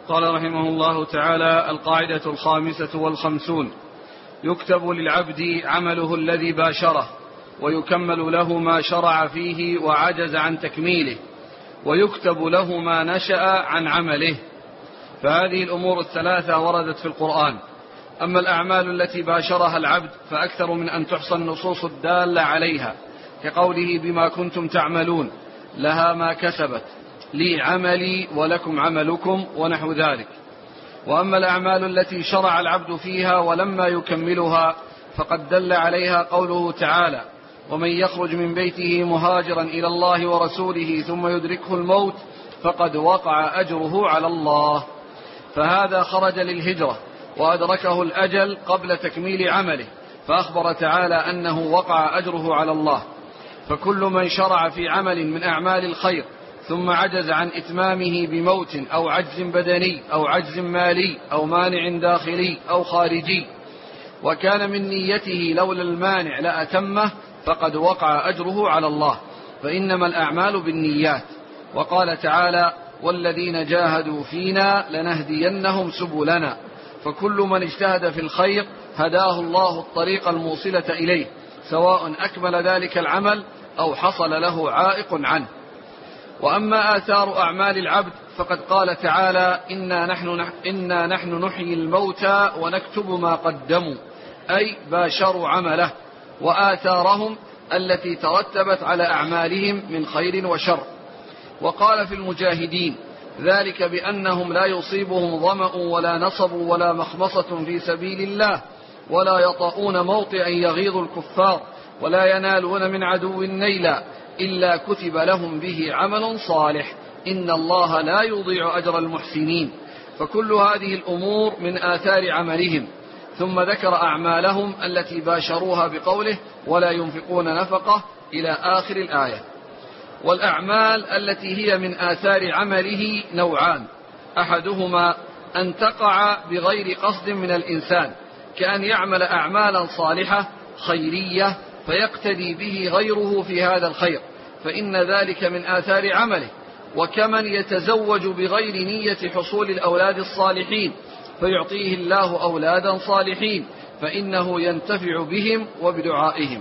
قال رحمه الله تعالى: القاعدة 55: يكتب للعبد عمله الذي باشره، ويكمل له ما شرع فيه وعجز عن تكميله، ويكتب له ما نشأ عن عمله. فهذه الأمور الثلاثة وردت في القرآن. أما الأعمال التي باشرها العبد فأكثر من أن تحصى النصوص الدالة عليها، كقوله: بما كنتم تعملون لها ما كسبت، لي عملي ولكم عملكم، ونحو ذلك. وأما الأعمال التي شرع العبد فيها ولما يكملها فقد دل عليها قوله تعالى: ومن يخرج من بيته مهاجرا إلى الله ورسوله ثم يدركه الموت فقد وقع أجره على الله. فهذا خرج للهجرة وأدركه الأجل قبل تكميل عمله، فأخبر تعالى أنه وقع أجره على الله. فكل من شرع في عمل من أعمال الخير ثم عجز عن إتمامه بموت أو عجز بدني أو عجز مالي أو مانع داخلي أو خارجي، وكان من نيته لولا المانع لأتمه، فقد وقع أجره على الله، فإنما الأعمال بالنيات. وقال تعالى: والذين جاهدوا فينا لنهدينهم سبلنا. فكل من اجتهد في الخير هداه الله الطريق الموصلة إليه، سواء أكمل ذلك العمل أو حصل له عائق عنه. وأما آثار أعمال العبد فقد قال تعالى: إنا نحن نحيي الموتى ونكتب ما قدموا، أي باشروا عمله وآثارهم التي ترتبت على أعمالهم من خير وشر. وقال في المجاهدين: ذلك بأنهم لا يصيبهم ظمأ ولا نصب ولا مخمصة في سبيل الله، ولا يطؤون موطئا يغيظ الكفار، ولا ينالون من عدو نيلا إلا كتب لهم به عمل صالح، إن الله لا يضيع أجر المحسنين. فكل هذه الأمور من آثار عملهم. ثم ذكر أعمالهم التي باشروها بقوله: ولا ينفقون نفقة إلى آخر الآية. والأعمال التي هي من آثار عمله نوعان: أحدهما أن تقع بغير قصد من الإنسان، كأن يعمل أعمالا صالحة خيرية فيقتدي به غيره في هذا الخير، فإن ذلك من آثار عمله. وكمن يتزوج بغير نية حصول الأولاد الصالحين فيعطيه الله أولادا صالحين، فإنه ينتفع بهم وبدعائهم.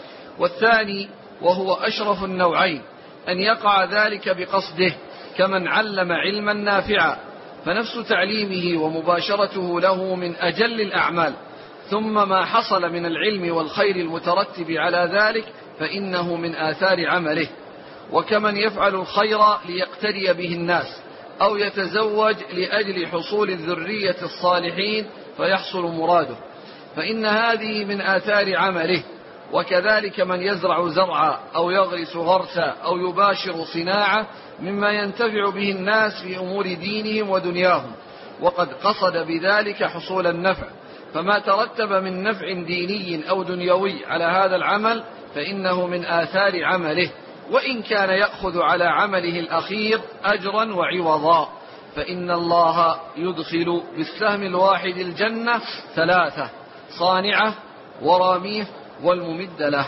والثاني وهو أشرف النوعين أن يقع ذلك بقصده، كمن علم علما نافعا، فنفس تعليمه ومباشرته له من أجل الأعمال، ثم ما حصل من العلم والخير المترتب على ذلك فإنه من آثار عمله. وكمن يفعل الخير ليقتدي به الناس، أو يتزوج لأجل حصول الذرية الصالحين فيحصل مراده، فإن هذه من آثار عمله. وكذلك من يزرع زرعا أو يغرس غرسا أو يباشر صناعة مما ينتفع به الناس في أمور دينهم ودنياهم، وقد قصد بذلك حصول النفع، فما ترتب من نفع ديني أو دنيوي على هذا العمل فإنه من آثار عمله، وإن كان يأخذ على عمله الأخير أجرا وعوضا. فإن الله يدخل بالسهم الواحد الجنة 3: صانعة وراميه والممد له.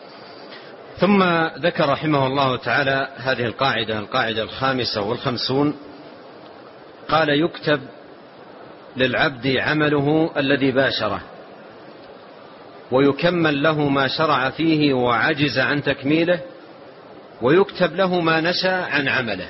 ثم ذكر رحمه الله تعالى هذه القاعدة 55: قال: يكتب للعبد عمله الذي باشره، ويكمل له ما شرع فيه وعجز عن تكميله، ويكتب له ما نشأ عن عمله.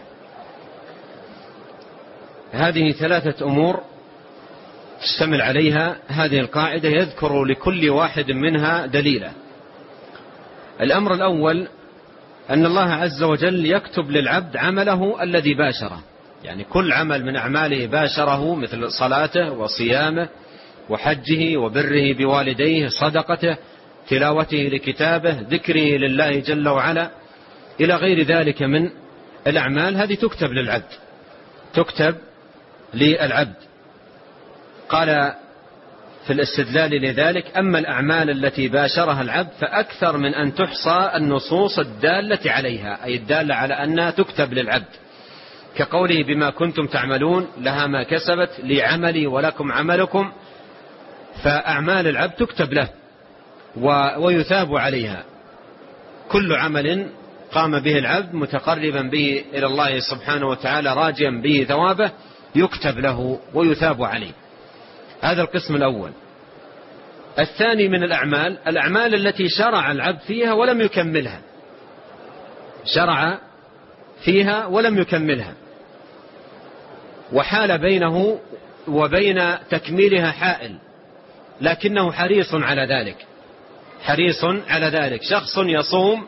هذه 3 أمور تشتمل عليها هذه القاعدة، يذكر لكل واحد منها دليلا. الأمر الأول أن الله عز وجل يكتب للعبد عمله الذي باشره، يعني كل عمل من أعماله باشره، مثل صلاته وصيامه وحجه وبره بوالديه، صدقته، تلاوته لكتابه، ذكره لله جل وعلا، إلى غير ذلك من الأعمال. هذه تكتب للعبد، تكتب للعبد. قال في الاستدلال لذلك: أما الأعمال التي باشرها العبد فأكثر من أن تحصى النصوص الدالة عليها، أي الدالة على أنها تكتب للعبد، كقوله: بما كنتم تعملون لها ما كسبت، لي عملي ولكم عملكم. فأعمال العبد تكتب له ويثاب عليها. كل عمل قام به العبد متقربا به إلى الله سبحانه وتعالى راجيا به ثوابه يكتب له ويثاب عليه. هذا القسم الأول. الثاني من الأعمال التي شرع العبد فيها ولم يكملها، شرع فيها ولم يكملها، وحال بينه وبين تكميلها حائل، لكنه حريص على ذلك، حريص على ذلك. شخص يصوم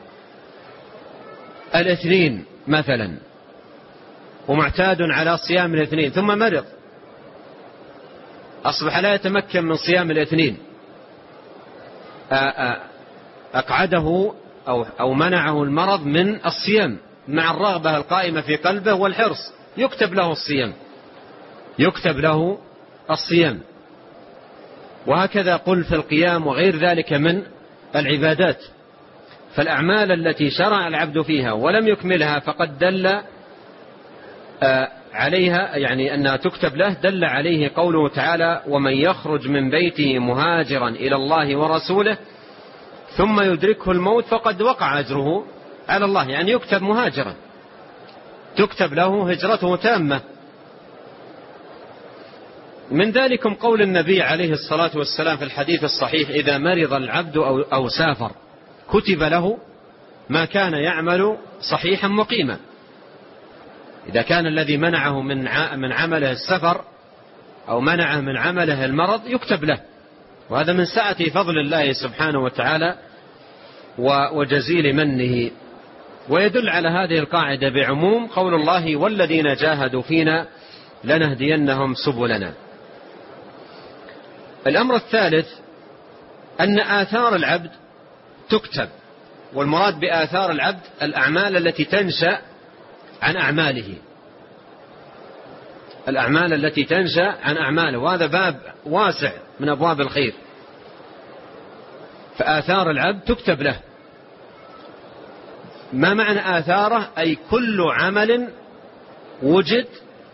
الاثنين مثلا ومعتاد على صيام الاثنين، ثم مرض، أصبح لا يتمكن من صيام الاثنين، أقعده أو منعه المرض من الصيام مع الرغبة القائمة في قلبه والحرص، يكتب له الصيام، يكتب له الصيام. وهكذا قل في القيام وغير ذلك من العبادات. فالأعمال التي شرع العبد فيها ولم يكملها فقد دل عليها، يعني أنها تكتب له، دل عليه قوله تعالى: ومن يخرج من بيته مهاجرا إلى الله ورسوله ثم يدركه الموت فقد وقع أجره على الله، يعني يكتب مهاجرا، تكتب له هجرته تامة. من ذلكم قول النبي عليه الصلاة والسلام في الحديث الصحيح: إذا مرض العبد أو سافر كتب له ما كان يعمل صحيحا مقيما. إذا كان الذي منعه من عمله السفر أو منعه من عمله المرض يكتب له، وهذا من سعة فضل الله سبحانه وتعالى وجزيل منه. ويدل على هذه القاعدة بعموم قول الله: والذين جاهدوا فينا لنهدينهم سبلنا. الأمر الثالث أن آثار العبد تكتب، والمراد بآثار العبد الأعمال التي تنشأ عن أعماله، الأعمال التي تنشأ عن أعماله، وهذا باب واسع من أبواب الخير. فآثار العبد تكتب له. ما معنى آثاره؟ أي كل عمل وجد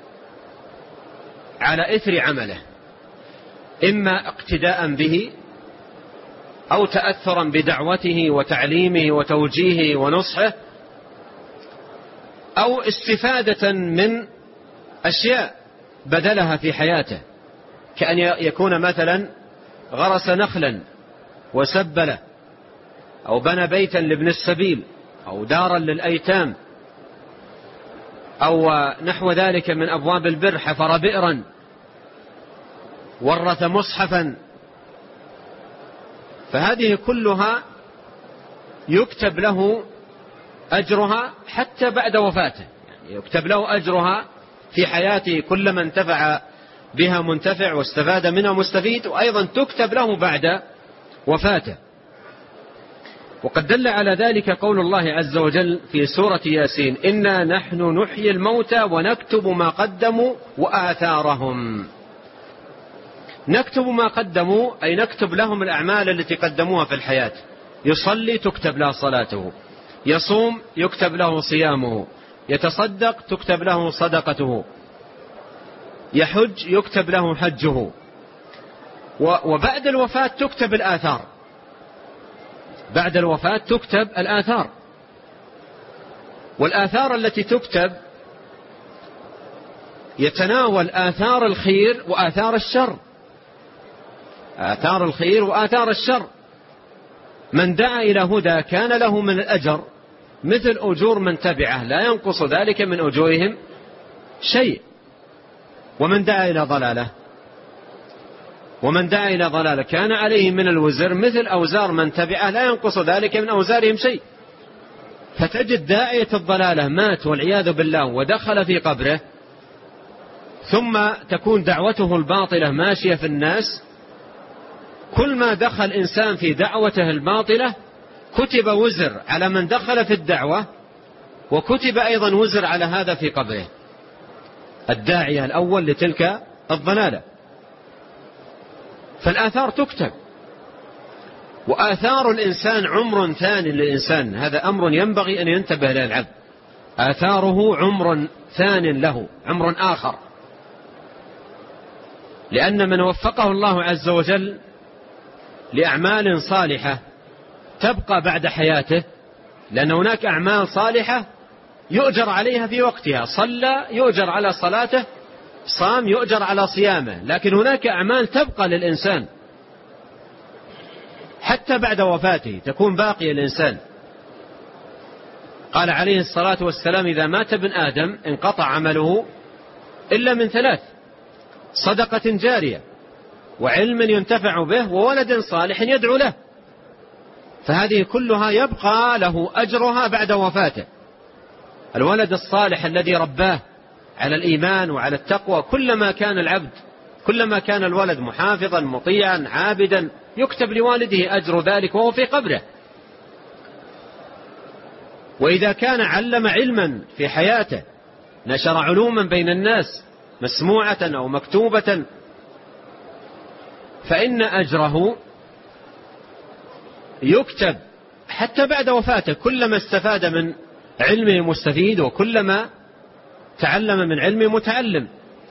على إثر عمله، إما اقتداء به أو تأثرا بدعوته وتعليمه وتوجيهه ونصحه، أو استفادة من أشياء بدلها في حياته، كأن يكون مثلا غرس نخلا وسبله، أو بنى بيتا لابن السبيل، أو دارا للأيتام، أو نحو ذلك من أبواب البر، حفر بئرا، ورث مصحفا. فهذه كلها يكتب له أجرها حتى بعد وفاته، يعني يكتب له أجرها في حياته، كلما انتفع بها منتفع واستفاد منها مستفيد، وأيضا تكتب له بعد وفاته. وقد دل على ذلك قول الله عز وجل في سورة ياسين: إنا نحن نحيي الموتى ونكتب ما قدموا وآثارهم. نكتب ما قدموا أي نكتب لهم الأعمال التي قدموها في الحياة. يصلي تكتب له صلاته، يصوم يكتب له صيامه، يتصدق تكتب له صدقته، يحج يكتب له حجه. وبعد الوفاة تكتب الآثار، بعد الوفاة تكتب الآثار. والآثار التي تكتب يتناول آثار الخير وآثار الشر، آثار الخير وآثار الشر. من دعا إلى هدى كان له من الأجر مثل أجور من تبعه، لا ينقص ذلك من أجورهم شيء. ومن دعا إلى ضلالة كان عليه من الوزر مثل أوزار من تبعه، لا ينقص ذلك من أوزارهم شيء. فتجد داعية الضلالة مات والعياذ بالله ودخل في قبره، ثم تكون دعوته الباطلة ماشية في الناس، كل ما دخل إنسان في دعوته الباطلة كتب وزر على من دخل في الدعوة، وكتب أيضا وزر على هذا في قبره، الداعية الأول لتلك الضلالة. فالآثار تكتب. وآثار الإنسان عمر ثاني للإنسان، هذا أمر ينبغي أن ينتبه له العبد. آثاره عمر ثان له، عمر آخر. لأن من وفقه الله عز وجل لأعمال صالحة تبقى بعد حياته، لأن هناك أعمال صالحة يؤجر عليها في وقتها، صلى يؤجر على صلاته صام يؤجر على صيامه، لكن هناك أعمال تبقى للإنسان حتى بعد وفاته، تكون باقية الإنسان. قال عليه الصلاة والسلام: إذا مات ابن آدم انقطع عمله إلا من ثلاث: صدقة جارية، وعلم ينتفع به، وولد صالح يدعو له. فهذه كلها يبقى له أجرها بعد وفاته. الولد الصالح الذي رباه على الإيمان وعلى التقوى، كلما كان الولد محافظا مطيعا عابدا يكتب لوالده أجر ذلك وهو في قبره. وإذا كان علم علما في حياته، نشر علوما بين الناس مسموعة أو مكتوبة، فإن أجره يكتب حتى بعد وفاته، كلما استفاد من علمه مستفيد، وكلما تعلم من علمه متعلم.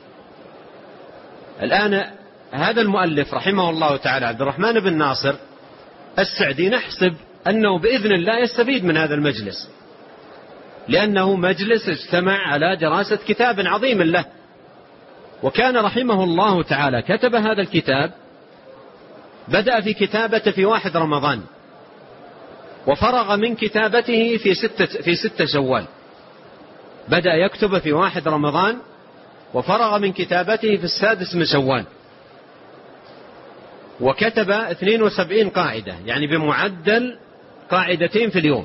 الآن هذا المؤلف رحمه الله تعالى عبد الرحمن بن ناصر السعدي نحسب أنه بإذن الله يستفيد من هذا المجلس، لأنه مجلس اجتمع على دراسة كتاب عظيم له. وكان رحمه الله تعالى كتب هذا الكتاب، بدأ في كتابته في 1 رمضان، وفرغ من كتابته في 6 شوال. بدأ يكتب في 1 رمضان، وفرغ من كتابته في 6 من شوال. وكتب 72 قاعدة، يعني بمعدل قاعدتين في اليوم،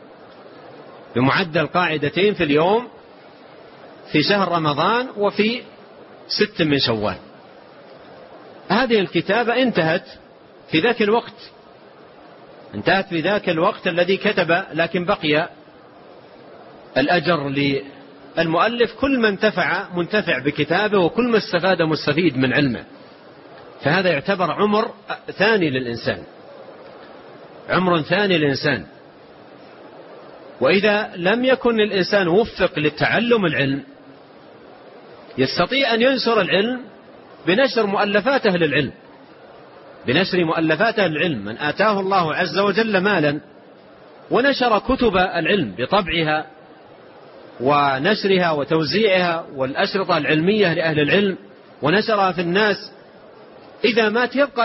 بمعدل قاعدتين في اليوم في شهر رمضان وفي 6 من شوال. هذه الكتابة انتهت في ذاك الوقت الذي كتب، لكن بقي الأجر للمؤلف، كل من منتفع بكتابه، وكل ما استفاد مستفيد من علمه. فهذا يعتبر عمر ثاني للإنسان. وإذا لم يكن الإنسان وفق للتعلم العلم، يستطيع أن ينشر العلم بنشر مؤلفات أهل العلم. من آتاه الله عز وجل مالا ونشر كتب العلم بطبعها ونشرها وتوزيعها والأشرطة العلمية لأهل العلم ونشرها في الناس، إذا مات يبقى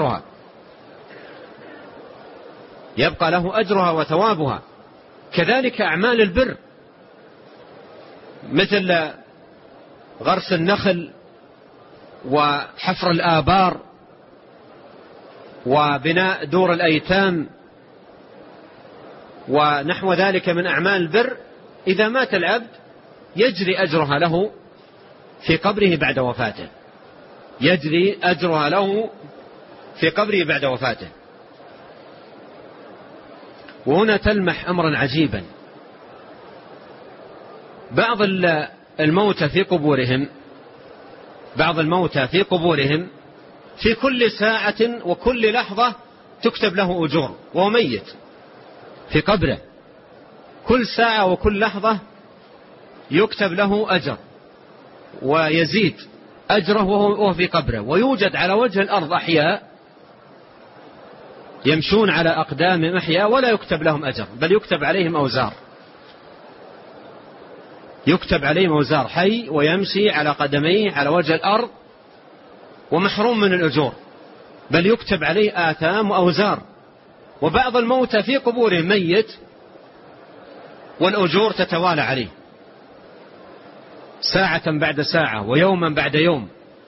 له أجرها وثوابها. كذلك أعمال البر، مثل غرس النخل وحفر الآبار وبناء دور الأيتام ونحو ذلك من أعمال البر، إذا مات العبد يجري أجرها له في قبره بعد وفاته. وهنا تلمح أمرا عجيبا. بعض الموتى في قبورهم في كل ساعة وكل لحظة تكتب له أجور، وهو ميت في قبره، كل ساعة وكل لحظة يكتب له أجر، ويزيد أجره وهو في قبره. ويوجد على وجه الأرض أحياء يمشون على أقدامهم أحياء ولا يكتب لهم أجر، بل يكتب عليهم أوزار، حي ويمشي على قدميه على وجه الأرض ومحروم من الأجور، بل يكتب عليه آثام وأوزار. وبعض الموتى في قبورهم ميت والأجور تتوالى عليه ساعة بعد ساعة ويوما بعد يوم،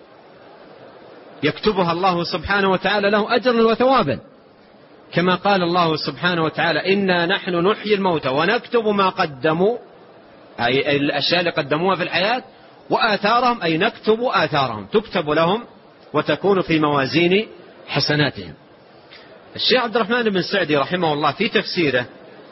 يكتبها الله سبحانه وتعالى له أجرا وثوابا، كما قال الله سبحانه وتعالى: إنا نحن نحيي الموتى ونكتب ما قدموا، أي الأشياء اللي قدموها في الحياة، وآثارهم، أي نكتب آثارهم، تكتب لهم وتكون في موازين حسناتهم. الشيخ عبد الرحمن بن سعدي رحمه الله في تفسيره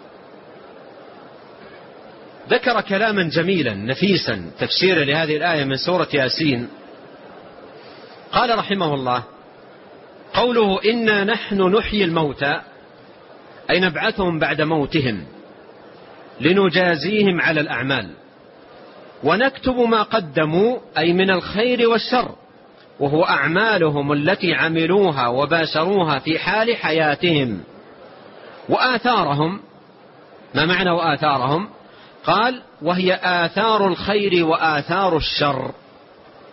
ذكر كلاما جميلا نفيسا، تفسيره لهذه الآية من سورة ياسين. قال رحمه الله: قوله إنا نحن نحيي الموتى، أي نبعثهم بعد موتهم لنجازيهم على الأعمال، ونكتب ما قدموا، أي من الخير والشر، وهو أعمالهم التي عملوها وباشروها في حال حياتهم. وآثارهم، ما معنى وآثارهم؟ قال: وهي آثار الخير وآثار الشر.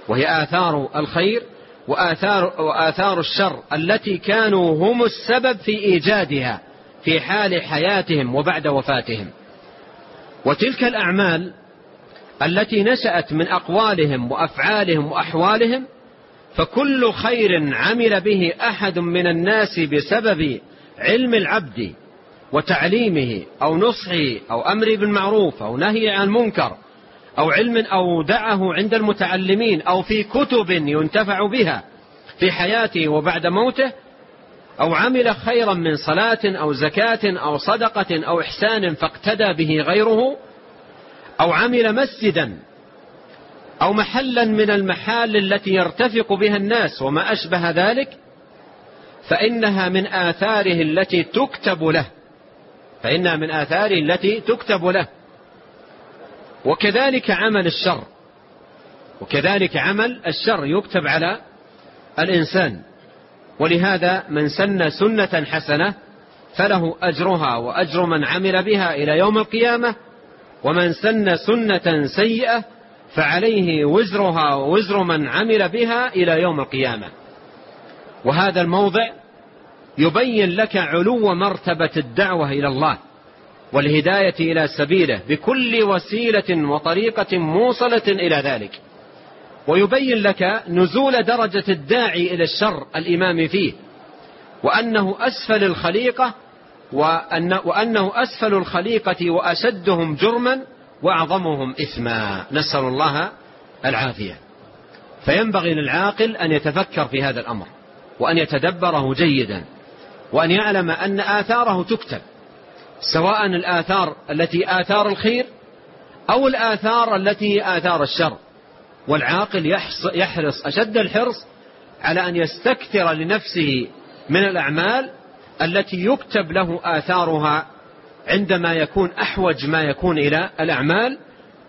وهي آثار الخير وآثار الشر التي كانوا هم السبب في إيجادها في حال حياتهم وبعد وفاتهم. وتلك الأعمال التي نشأت من أقوالهم وأفعالهم وأحوالهم، فكل خير عمل به أحد من الناس بسبب علم العبد وتعليمه أو نصحه أو أمر بالمعروف أو نهي عن المنكر أو علم أودعه عند المتعلمين أو في كتب ينتفع بها في حياته وبعد موته، أو عمل خيرا من صلاة أو زكاة أو صدقة أو إحسان فاقتدى به غيره، أو عمل مسجدا أو محلا من المحال التي يرتفق بها الناس وما أشبه ذلك، فإنها من آثاره التي تكتب له، فإنها من آثاره التي تكتب له. وكذلك عمل الشر يكتب على الإنسان. ولهذا من سن سنة حسنة فله أجرها وأجر من عمل بها إلى يوم القيامة، ومن سن سنة سيئة فعليه وزرها ووزر من عمل بها إلى يوم القيامة. وهذا الموضع يبين لك علو مرتبة الدعوة إلى الله والهداية إلى سبيله بكل وسيلة وطريقة موصلة إلى ذلك، ويبين لك نزول درجة الداعي إلى الشر الإمام فيه، وأنه أسفل الخليقة، وأنه أسفل الخليقة وأشدهم جرما وأعظمهم إثما، نسأل الله العافية. فينبغي للعاقل أن يتفكر في هذا الأمر وأن يتدبره جيدا، وأن يعلم أن آثاره تكتب، سواء الآثار التي آثار الخير أو الآثار التي آثار الشر. والعاقل يحرص أشد الحرص على أن يستكثر لنفسه من الأعمال التي يكتب له آثارها عندما يكون أحوج ما يكون إلى الأعمال،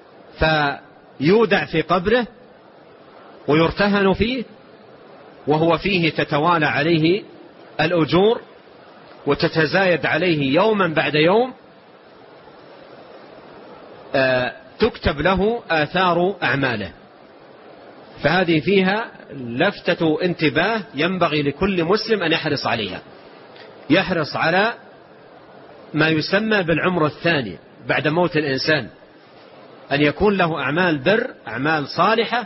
فيودع في قبره ويرتهن فيه، وهو فيه تتوالى عليه الأجور وتتزايد عليه يوما بعد يوم، تكتب له آثار أعماله. فهذه فيها لفتة انتباه ينبغي لكل مسلم أن يحرص عليها، يحرص على ما يسمى بالعمر الثاني بعد موت الإنسان، أن يكون له أعمال بر، أعمال صالحة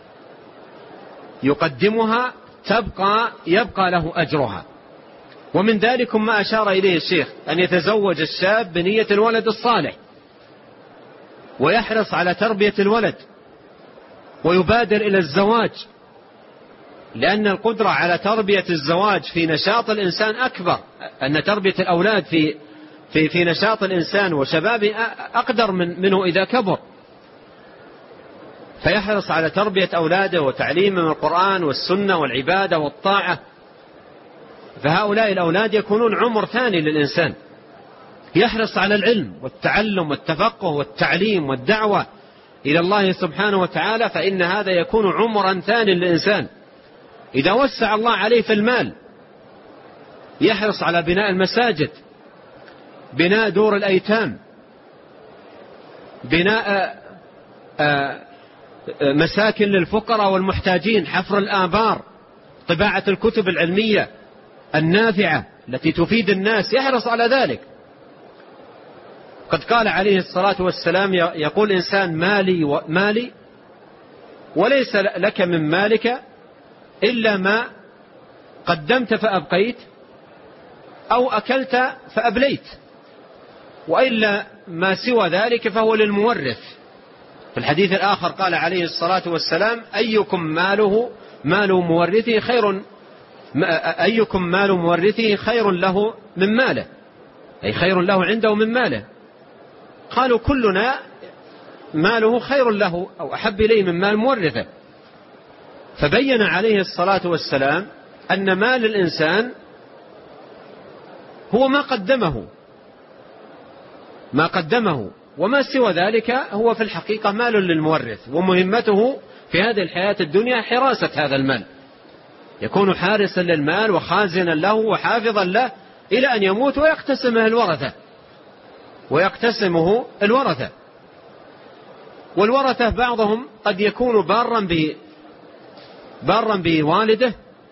يقدمها يبقى له أجرها. ومن ذلك ما أشار إليه الشيخ، أن يتزوج الشاب بنية الولد الصالح، ويحرص على تربية الولد ويبادر إلى الزواج، لأن القدرة على تربية الزواج في نشاط الإنسان أكبر، أن تربية الأولاد في نشاط الإنسان وشبابه أقدر منه إذا كبر. فيحرص على تربية أولاده وتعليمهم القرآن والسنة والعبادة والطاعة. فهؤلاء الأولاد يكونون عمر ثاني للإنسان. يحرص على العلم والتعلم والتفقه والتعليم والدعوة إلى الله سبحانه وتعالى، فإن هذا يكون عمرا ثاني للإنسان. إذا وسع الله عليه في المال يحرص على بناء المساجد، بناء دور الأيتام، بناء مساكن للفقراء والمحتاجين، حفر الآبار، طباعة الكتب العلمية النافعة التي تفيد الناس، يحرص على ذلك. قد قال عليه الصلاة والسلام: يقول إنسان مالي وليس لك من مالك إلا ما قدمت فأبقيت أو أكلت فأبليت، وإلا ما سوى ذلك فهو للمورث. في الحديث الآخر قال عليه الصلاة والسلام: أيكم مال مورثه خير له من ماله، أي خير له عنده من ماله. قالوا: كلنا ماله خير له أو أحب إليه من مال مورثه. فبين عليه الصلاة والسلام أن مال الإنسان هو ما قدمه، وما سوى ذلك هو في الحقيقة مال للمورث، ومهمته في هذه الحياة الدنيا حراسة هذا المال، يكون حارسا للمال وخازنا له وحافظا له إلى أن يموت ويقتسمه الورثة. والورثة بعضهم قد يكون بارا بارا بوالده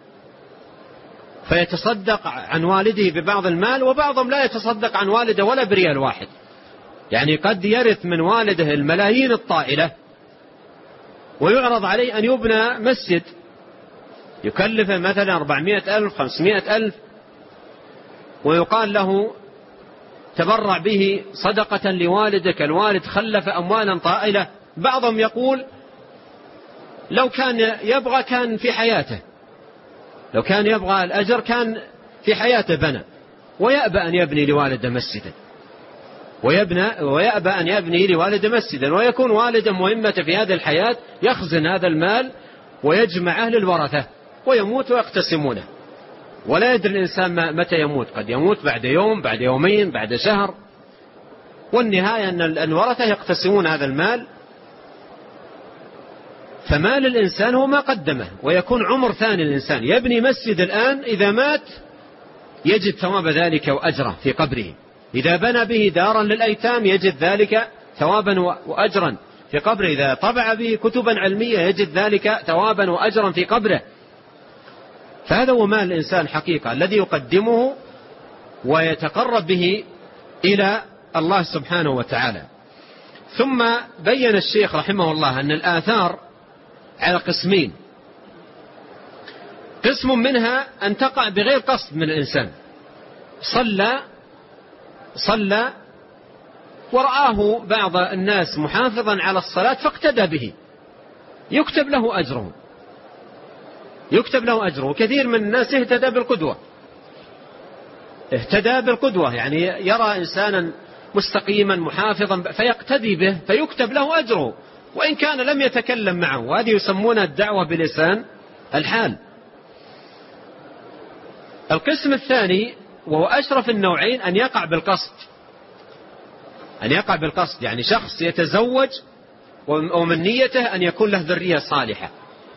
فيتصدق عن والده ببعض المال، وبعضهم لا يتصدق عن والده ولا بريال واحد. يعني قد يرث من والده الملايين الطائلة ويعرض عليه أن يبنى مسجد يكلف مثلا 400,000 500,000، ويقال له تبرع به صدقة لوالدك، الوالد خلف أموالا طائلة. بعضهم يقول لو كان يبغى كان في حياته، لو كان يبغى الأجر كان في حياته بنى، ويأبى أن يبني لوالده مسجدا، ويأبى أن يبني لوالده مسجدا، ويكون والده مهمة في هذه الحياة يخزن هذا المال ويجمعه للورثة ويموت ويقتسمونه، ولا يدري الإنسان متى يموت، قد يموت بعد يوم، بعد يومين، بعد شهر، والنهاية أن الورثة يقتسمون هذا المال. فمال الإنسان هو ما قدمه، ويكون عمر ثاني الإنسان. يبني مسجد الآن، إذا مات يجد ثواب ذلك وأجره في قبره. إذا بنى به دارا للأيتام يجد ذلك ثوابا وأجرا في قبره. إذا طبع به كتبا علمية يجد ذلك ثوابا وأجرا في قبره. فهذا هو مال الإنسان حقيقة الذي يقدمه ويتقرب به إلى الله سبحانه وتعالى. ثم بين الشيخ رحمه الله أن الآثار على قسمين: قسم منها أن تقع بغير قصد من الإنسان، صلى ورآه بعض الناس محافظا على الصلاة فاقتدى به، يكتب له أجره، يكتب له أجره. كثير من الناس اهتدى بالقدوة، يعني يرى إنسانا مستقيما محافظا فيقتدي به فيكتب له أجره وإن كان لم يتكلم معه، وهذه يسمونها الدعوة بلسان الحال. القسم الثاني وهو أشرف النوعين أن يقع بالقصد، أن يقع بالقصد، يعني شخص يتزوج ومن نيته أن يكون له ذرية صالحة،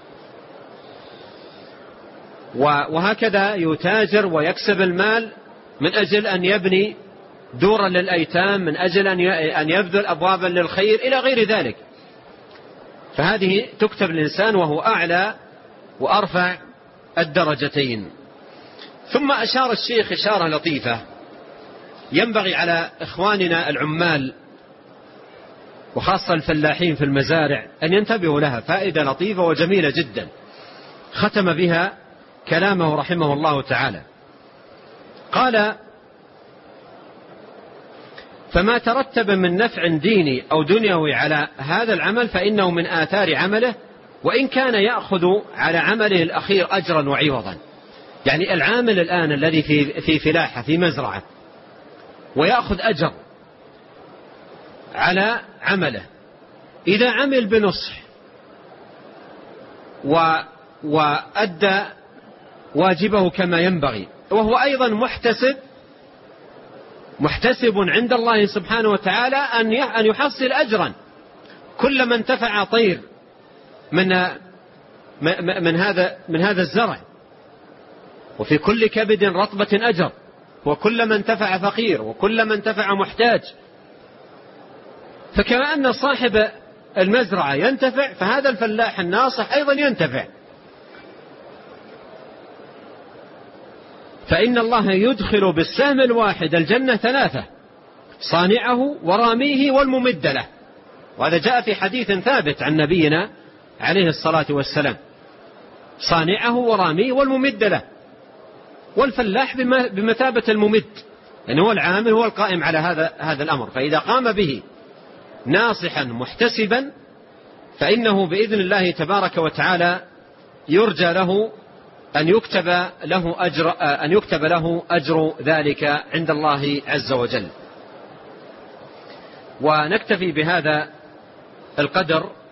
وهكذا يتاجر ويكسب المال من أجل أن يبني دورا للأيتام، من أجل أن يبذل أبوابا للخير إلى غير ذلك. فهذه تكتب الإنسان وهو أعلى وأرفع الدرجتين. ثم أشار الشيخ إشارة لطيفة ينبغي على إخواننا العمال وخاصة الفلاحين في المزارع أن ينتبهوا لها، فائدة لطيفة وجميلة جدا ختم بها كلامه رحمه الله تعالى. قال: فما ترتب من نفع ديني أو دنيوي على هذا العمل فإنه من آثار عمله، وإن كان يأخذ على عمله الأخير أجرا وعوضا. يعني العامل الآن الذي في فلاحة في مزرعة ويأخذ أجر على عمله، إذا عمل بنصح وأدى واجبه كما ينبغي، وهو أيضا محتسب عند الله سبحانه وتعالى أن يحصل أجرا. كلما انتفع طير من هذا الزرع، وفي كل كبد رطبة أجر، وكلما انتفع فقير وكلما انتفع محتاج. فكما أن صاحب المزرعة ينتفع، فهذا الفلاح الناصح أيضا ينتفع. فإن الله يدخل بالسهم الواحد الجنة 3: صانعه وراميه والممد له. وهذا جاء في حديث ثابت عن نبينا عليه الصلاة والسلام: صانعه وراميه والممد له. والفلاح بمثابة الممد، يعني هو العامل، هو القائم على هذا الأمر. فإذا قام به ناصحا محتسبا فإنه بإذن الله تبارك وتعالى يرجى له أن يكتب له أجر ذلك عند الله عز وجل. ونكتفي بهذا القدر